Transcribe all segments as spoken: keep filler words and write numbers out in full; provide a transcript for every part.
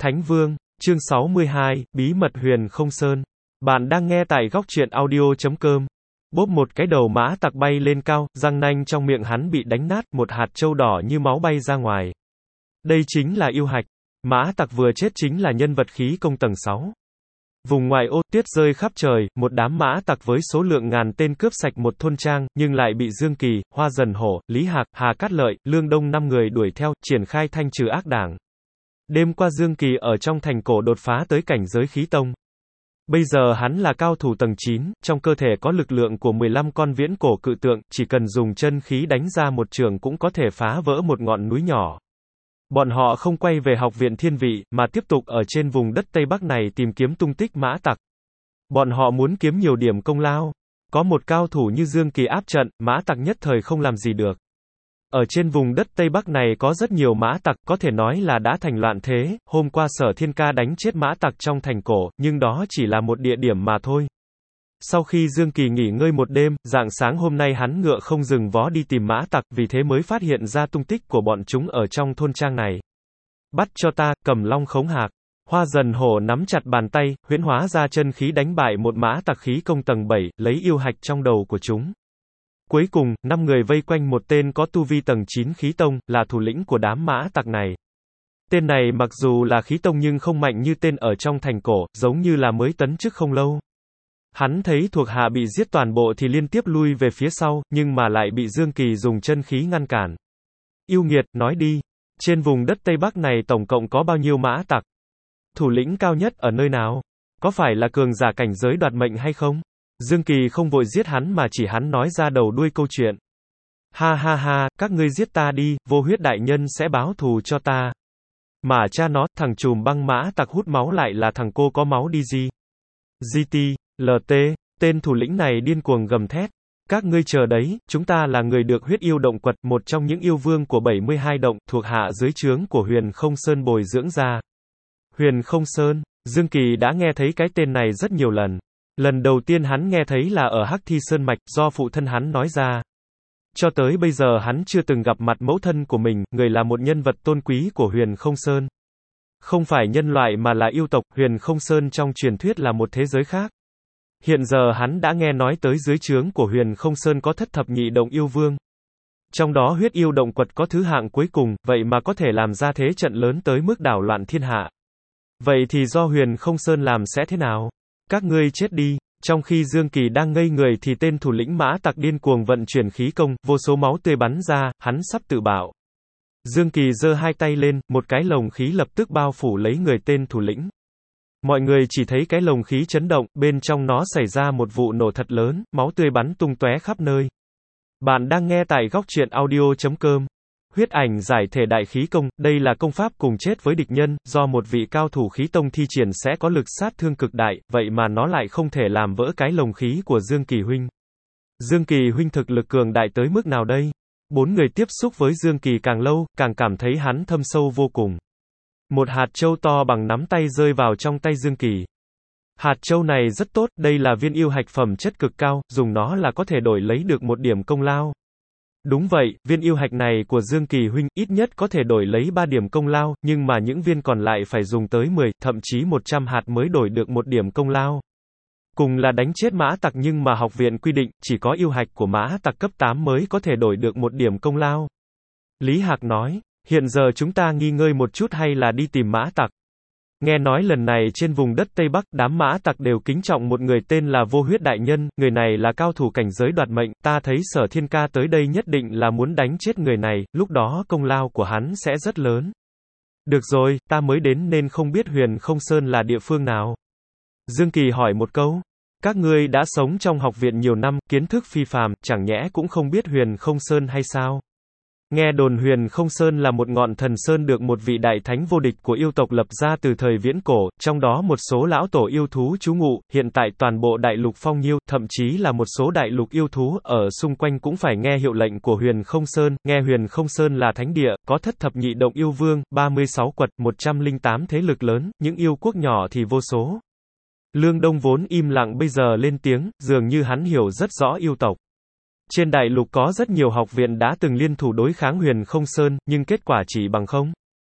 Thánh Vương, chương sáu mươi hai, Bí mật Huyền Không Sơn. Bạn đang nghe tại góc truyện audio chấm com. Bốp một cái đầu mã tặc bay lên cao, răng nanh trong miệng hắn bị đánh nát, một hạt châu đỏ như máu bay ra ngoài. Đây chính là yêu hạch. Mã tặc vừa chết chính là nhân vật khí công tầng sáu. Vùng ngoại ô, tuyết rơi khắp trời, một đám mã tặc với số lượng ngàn tên cướp sạch một thôn trang, nhưng lại bị Dương Kỳ, Hoa Dần Hổ, Lý Hạc, Hà Cát Lợi, Lương Đông năm người đuổi theo, triển khai thanh trừ ác đảng. Đêm qua Dương Kỳ ở trong thành cổ đột phá tới cảnh giới khí tông. Bây giờ hắn là cao thủ tầng chín, trong cơ thể có lực lượng của mười lăm con viễn cổ cự tượng, chỉ cần dùng chân khí đánh ra một trường cũng có thể phá vỡ một ngọn núi nhỏ. Bọn họ không quay về học viện thiên vị, mà tiếp tục ở trên vùng đất Tây Bắc này tìm kiếm tung tích mã tặc. Bọn họ muốn kiếm nhiều điểm công lao. Có một cao thủ như Dương Kỳ áp trận, mã tặc nhất thời không làm gì được. Ở trên vùng đất Tây Bắc này có rất nhiều mã tặc, có thể nói là đã thành loạn thế. Hôm qua Sở Thiên Ca đánh chết mã tặc trong thành cổ, nhưng đó chỉ là một địa điểm mà thôi. Sau khi Dương Kỳ nghỉ ngơi một đêm, rạng sáng hôm nay hắn ngựa không dừng vó đi tìm mã tặc, vì thế mới phát hiện ra tung tích của bọn chúng ở trong thôn trang này. Bắt cho ta, Cầm Long Khống Hạc. Hoa Dần Hổ nắm chặt bàn tay, huyễn hóa ra chân khí đánh bại một mã tặc khí công tầng bảy, lấy yêu hạch trong đầu của chúng. Cuối cùng, năm người vây quanh một tên có tu vi tầng chín khí tông, là thủ lĩnh của đám mã tặc này. Tên này mặc dù là khí tông nhưng không mạnh như tên ở trong thành cổ, giống như là mới tấn chức không lâu. Hắn thấy thuộc hạ bị giết toàn bộ thì liên tiếp lui về phía sau, nhưng mà lại bị Dương Kỳ dùng chân khí ngăn cản. Yêu nghiệt, nói đi, trên vùng đất Tây Bắc này tổng cộng có bao nhiêu mã tặc? Thủ lĩnh cao nhất ở nơi nào? Có phải là cường giả cảnh giới đoạt mệnh hay không? Dương Kỳ không vội giết hắn mà chỉ hắn nói ra đầu đuôi câu chuyện. Ha ha ha, các ngươi giết ta đi, Vô Huyết đại nhân sẽ báo thù cho ta. Mà cha nó, thằng trùm băng mã tặc hút máu lại là thằng cô có máu đi gì? giê tê, lờ tê, tên thủ lĩnh này điên cuồng gầm thét. Các ngươi chờ đấy, chúng ta là người được huyết yêu động quật, một trong những yêu vương của bảy mươi hai động, thuộc hạ dưới trướng của Huyền Không Sơn bồi dưỡng ra. Huyền Không Sơn, Dương Kỳ đã nghe thấy cái tên này rất nhiều lần. Lần đầu tiên hắn nghe thấy là ở Hắc Thi Sơn Mạch, do phụ thân hắn nói ra. Cho tới bây giờ hắn chưa từng gặp mặt mẫu thân của mình, người là một nhân vật tôn quý của Huyền Không Sơn. Không phải nhân loại mà là yêu tộc, Huyền Không Sơn trong truyền thuyết là một thế giới khác. Hiện giờ hắn đã nghe nói tới dưới trướng của Huyền Không Sơn có thất thập nhị động yêu vương. Trong đó huyết yêu động quật có thứ hạng cuối cùng, vậy mà có thể làm ra thế trận lớn tới mức đảo loạn thiên hạ. Vậy thì do Huyền Không Sơn làm sẽ thế nào? Các ngươi chết đi. Trong khi Dương Kỳ đang ngây người thì tên thủ lĩnh mã tặc điên cuồng vận chuyển khí công, vô số máu tươi bắn ra, hắn sắp tự bạo. Dương Kỳ giơ hai tay lên, một cái lồng khí lập tức bao phủ lấy người tên thủ lĩnh. Mọi người chỉ thấy cái lồng khí chấn động, bên trong nó xảy ra một vụ nổ thật lớn, máu tươi bắn tung tóe khắp nơi. Bạn đang nghe tại góc truyện audio chấm com. Huyết ảnh giải thể đại khí công, đây là công pháp cùng chết với địch nhân, do một vị cao thủ khí tông thi triển sẽ có lực sát thương cực đại, vậy mà nó lại không thể làm vỡ cái lồng khí của Dương Kỳ huynh. Dương Kỳ huynh thực lực cường đại tới mức nào đây? Bốn người tiếp xúc với Dương Kỳ càng lâu, càng cảm thấy hắn thâm sâu vô cùng. Một hạt châu to bằng nắm tay rơi vào trong tay Dương Kỳ. Hạt châu này rất tốt, đây là viên yêu hạch phẩm chất cực cao, dùng nó là có thể đổi lấy được một điểm công lao. Đúng vậy, viên yêu hạch này của Dương Kỳ huynh, ít nhất có thể đổi lấy ba điểm công lao, nhưng mà những viên còn lại phải dùng tới mười, thậm chí một trăm hạt mới đổi được một điểm công lao. Cùng là đánh chết mã tặc nhưng mà học viện quy định, chỉ có yêu hạch của mã tặc cấp tám mới có thể đổi được một điểm công lao. Lý Hạc nói, hiện giờ chúng ta nghỉ ngơi một chút hay là đi tìm mã tặc? Nghe nói lần này trên vùng đất Tây Bắc, đám mã tặc đều kính trọng một người tên là Vô Huyết đại nhân, người này là cao thủ cảnh giới đoạt mệnh, ta thấy Sở Thiên Ca tới đây nhất định là muốn đánh chết người này, lúc đó công lao của hắn sẽ rất lớn. Được rồi, ta mới đến nên không biết Huyền Không Sơn là địa phương nào. Dương Kỳ hỏi một câu, các ngươi đã sống trong học viện nhiều năm, kiến thức phi phàm, chẳng nhẽ cũng không biết Huyền Không Sơn hay sao? Nghe đồn Huyền Không Sơn là một ngọn thần sơn được một vị đại thánh vô địch của yêu tộc lập ra từ thời viễn cổ, trong đó một số lão tổ yêu thú trú ngụ, hiện tại toàn bộ đại lục Phong Nhiêu, thậm chí là một số đại lục yêu thú ở xung quanh cũng phải nghe hiệu lệnh của Huyền Không Sơn, nghe Huyền Không Sơn là thánh địa, có thất thập nhị động yêu vương, ba mươi sáu quật, một trăm lẻ tám thế lực lớn, những yêu quốc nhỏ thì vô số. Lương Đông vốn im lặng bây giờ lên tiếng, dường như hắn hiểu rất rõ yêu tộc. Trên đại lục có rất nhiều học viện đã từng liên thủ đối kháng Huyền Không Sơn, nhưng kết quả chỉ bằng không.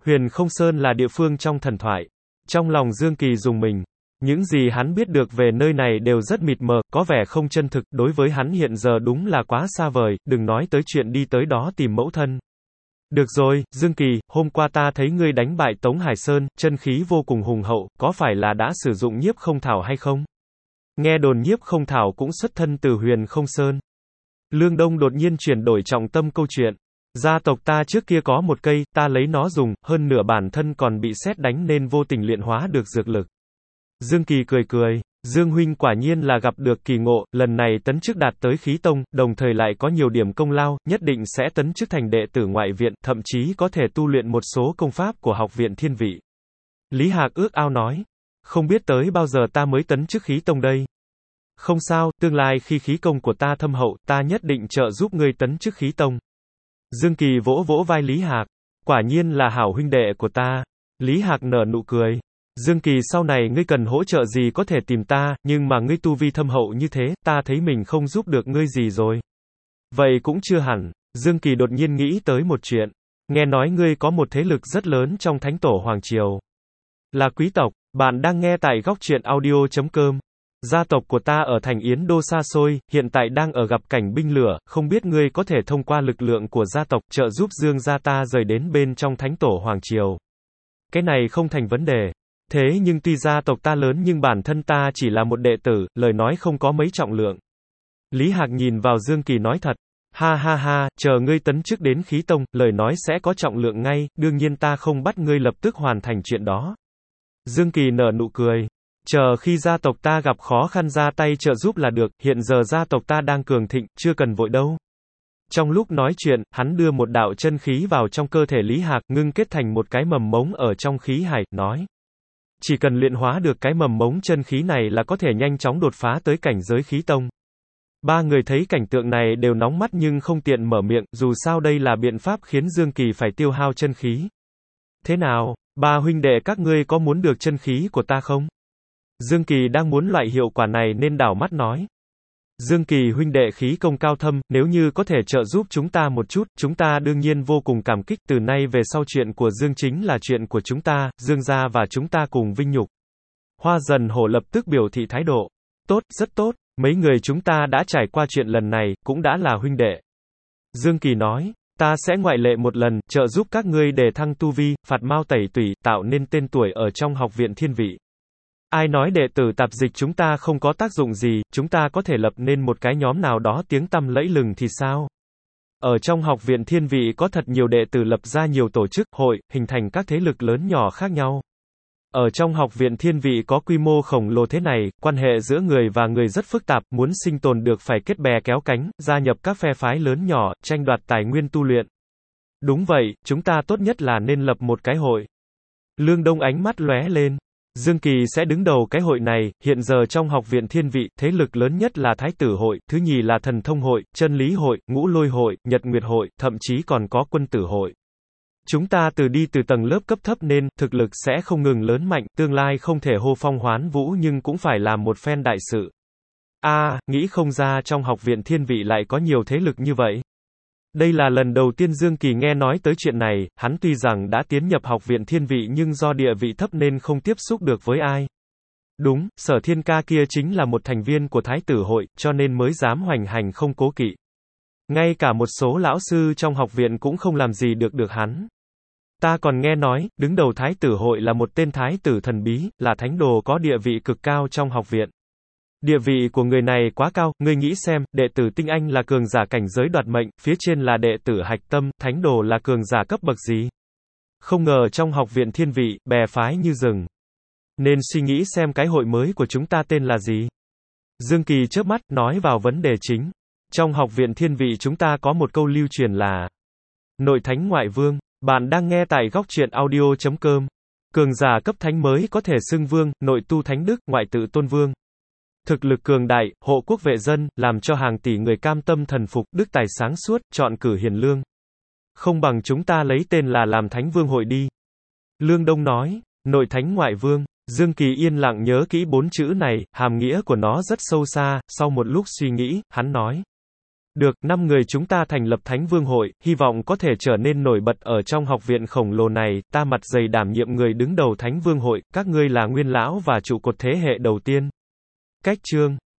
Huyền Không Sơn là địa phương trong thần thoại. Trong lòng Dương Kỳ rùng mình. Những gì hắn biết được về nơi này đều rất mịt mờ, có vẻ không chân thực, đối với hắn hiện giờ đúng là quá xa vời, đừng nói tới chuyện đi tới đó tìm mẫu thân. Được rồi, Dương Kỳ, hôm qua ta thấy ngươi đánh bại Tống Hải Sơn, chân khí vô cùng hùng hậu, có phải là đã sử dụng nhiếp không thảo hay không? Nghe đồn nhiếp không thảo cũng xuất thân từ Huyền Không Sơn. Lương Đông đột nhiên chuyển đổi trọng tâm câu chuyện. Gia tộc ta trước kia có một cây, ta lấy nó dùng, hơn nửa bản thân còn bị sét đánh nên vô tình luyện hóa được dược lực. Dương Kỳ cười cười, Dương huynh quả nhiên là gặp được kỳ ngộ, lần này tấn chức đạt tới khí tông, đồng thời lại có nhiều điểm công lao, nhất định sẽ tấn chức thành đệ tử ngoại viện, thậm chí có thể tu luyện một số công pháp của học viện thiên vị. Lý Hạc ước ao nói, không biết tới bao giờ ta mới tấn chức khí tông đây. Không sao, tương lai khi khí công của ta thâm hậu, ta nhất định trợ giúp ngươi tấn chức khí tông. Dương Kỳ vỗ vỗ vai Lý Hạc, quả nhiên là hảo huynh đệ của ta. Lý Hạc nở nụ cười. Dương Kỳ, sau này ngươi cần hỗ trợ gì có thể tìm ta, nhưng mà ngươi tu vi thâm hậu như thế, ta thấy mình không giúp được ngươi gì rồi. Vậy cũng chưa hẳn. Dương Kỳ đột nhiên nghĩ tới một chuyện. Nghe nói ngươi có một thế lực rất lớn trong Thánh Tổ Hoàng Triều. Là quý tộc. Bạn đang nghe tại góc truyện audio chấm com. Gia tộc của ta ở thành Yến Đô xa xôi, hiện tại đang ở gặp cảnh binh lửa, không biết ngươi có thể thông qua lực lượng của gia tộc trợ giúp Dương gia ta rời đến bên trong Thánh Tổ Hoàng Triều. Cái này không thành vấn đề. Thế nhưng tuy gia tộc ta lớn nhưng bản thân ta chỉ là một đệ tử, lời nói không có mấy trọng lượng. Lý Hạc nhìn vào Dương Kỳ nói thật. Ha ha ha, chờ ngươi tấn chức đến khí tông, lời nói sẽ có trọng lượng ngay, đương nhiên ta không bắt ngươi lập tức hoàn thành chuyện đó. Dương Kỳ nở nụ cười. Chờ khi gia tộc ta gặp khó khăn ra tay trợ giúp là được, hiện giờ gia tộc ta đang cường thịnh, chưa cần vội đâu. Trong lúc nói chuyện, hắn đưa một đạo chân khí vào trong cơ thể Lý Hạc, ngưng kết thành một cái mầm mống ở trong khí hải, nói. Chỉ cần luyện hóa được cái mầm mống chân khí này là có thể nhanh chóng đột phá tới cảnh giới khí tông. Ba người thấy cảnh tượng này đều nóng mắt nhưng không tiện mở miệng, dù sao đây là biện pháp khiến Dương Kỳ phải tiêu hao chân khí. Thế nào, ba huynh đệ các ngươi có muốn được chân khí của ta không? Dương Kỳ đang muốn loại hiệu quả này nên đảo mắt nói. Dương Kỳ huynh đệ khí công cao thâm, nếu như có thể trợ giúp chúng ta một chút, chúng ta đương nhiên vô cùng cảm kích, từ nay về sau chuyện của Dương chính là chuyện của chúng ta, Dương gia và chúng ta cùng vinh nhục. Hoa Dần Hổ lập tức biểu thị thái độ. Tốt, rất tốt, mấy người chúng ta đã trải qua chuyện lần này, cũng đã là huynh đệ. Dương Kỳ nói, ta sẽ ngoại lệ một lần, trợ giúp các ngươi đề thăng tu vi, phạt mao tẩy tủy, tạo nên tên tuổi ở trong học viện thiên vị. Ai nói đệ tử tạp dịch chúng ta không có tác dụng gì, chúng ta có thể lập nên một cái nhóm nào đó tiếng tăm lẫy lừng thì sao? Ở trong học viện thiên vị có thật nhiều đệ tử lập ra nhiều tổ chức, hội, hình thành các thế lực lớn nhỏ khác nhau. Ở trong học viện thiên vị có quy mô khổng lồ thế này, quan hệ giữa người và người rất phức tạp, muốn sinh tồn được phải kết bè kéo cánh, gia nhập các phe phái lớn nhỏ, tranh đoạt tài nguyên tu luyện. Đúng vậy, chúng ta tốt nhất là nên lập một cái hội. Lương Đông ánh mắt lóe lên. Dương Kỳ sẽ đứng đầu cái hội này, hiện giờ trong học viện thiên vị, thế lực lớn nhất là Thái Tử hội, thứ nhì là Thần Thông hội, Chân Lý hội, Ngũ Lôi hội, Nhật Nguyệt hội, thậm chí còn có Quân Tử hội. Chúng ta từ đi từ tầng lớp cấp thấp nên, thực lực sẽ không ngừng lớn mạnh, tương lai không thể hô phong hoán vũ nhưng cũng phải làm một phen đại sự. A, à, nghĩ không ra trong học viện thiên vị lại có nhiều thế lực như vậy. Đây là lần đầu tiên Dương Kỳ nghe nói tới chuyện này, hắn tuy rằng đã tiến nhập học viện thiên vị nhưng do địa vị thấp nên không tiếp xúc được với ai. Đúng, Sở Thiên Ca kia chính là một thành viên của Thái Tử hội, cho nên mới dám hoành hành không cố kỵ. Ngay cả một số lão sư trong học viện cũng không làm gì được được hắn. Ta còn nghe nói, đứng đầu Thái Tử hội là một tên thái tử thần bí, là thánh đồ có địa vị cực cao trong học viện. Địa vị của người này quá cao, ngươi nghĩ xem, đệ tử tinh anh là cường giả cảnh giới đoạt mệnh, phía trên là đệ tử hạch tâm, thánh đồ là cường giả cấp bậc gì? Không ngờ trong học viện thiên vị, bè phái như rừng. Nên suy nghĩ xem cái hội mới của chúng ta tên là gì? Dương Kỳ chớp mắt, nói vào vấn đề chính. Trong học viện thiên vị chúng ta có một câu lưu truyền là nội thánh ngoại vương. Bạn đang nghe tại góc truyện audio chấm com. Cường giả cấp thánh mới có thể xưng vương, nội tu thánh đức, ngoại tự tôn vương. Thực lực cường đại, hộ quốc vệ dân, làm cho hàng tỷ người cam tâm thần phục, đức tài sáng suốt, chọn cử hiền lương. Không bằng chúng ta lấy tên là làm thánh vương hội đi. Lương Đông nói, nội thánh ngoại vương. Dương Kỳ yên lặng nhớ kỹ bốn chữ này, hàm nghĩa của nó rất sâu xa, sau một lúc suy nghĩ, hắn nói. Được, năm người chúng ta thành lập Thánh Vương hội, hy vọng có thể trở nên nổi bật ở trong học viện khổng lồ này, ta mặt dày đảm nhiệm người đứng đầu Thánh Vương hội, các ngươi là nguyên lão và trụ cột thế hệ đầu tiên. Cách chương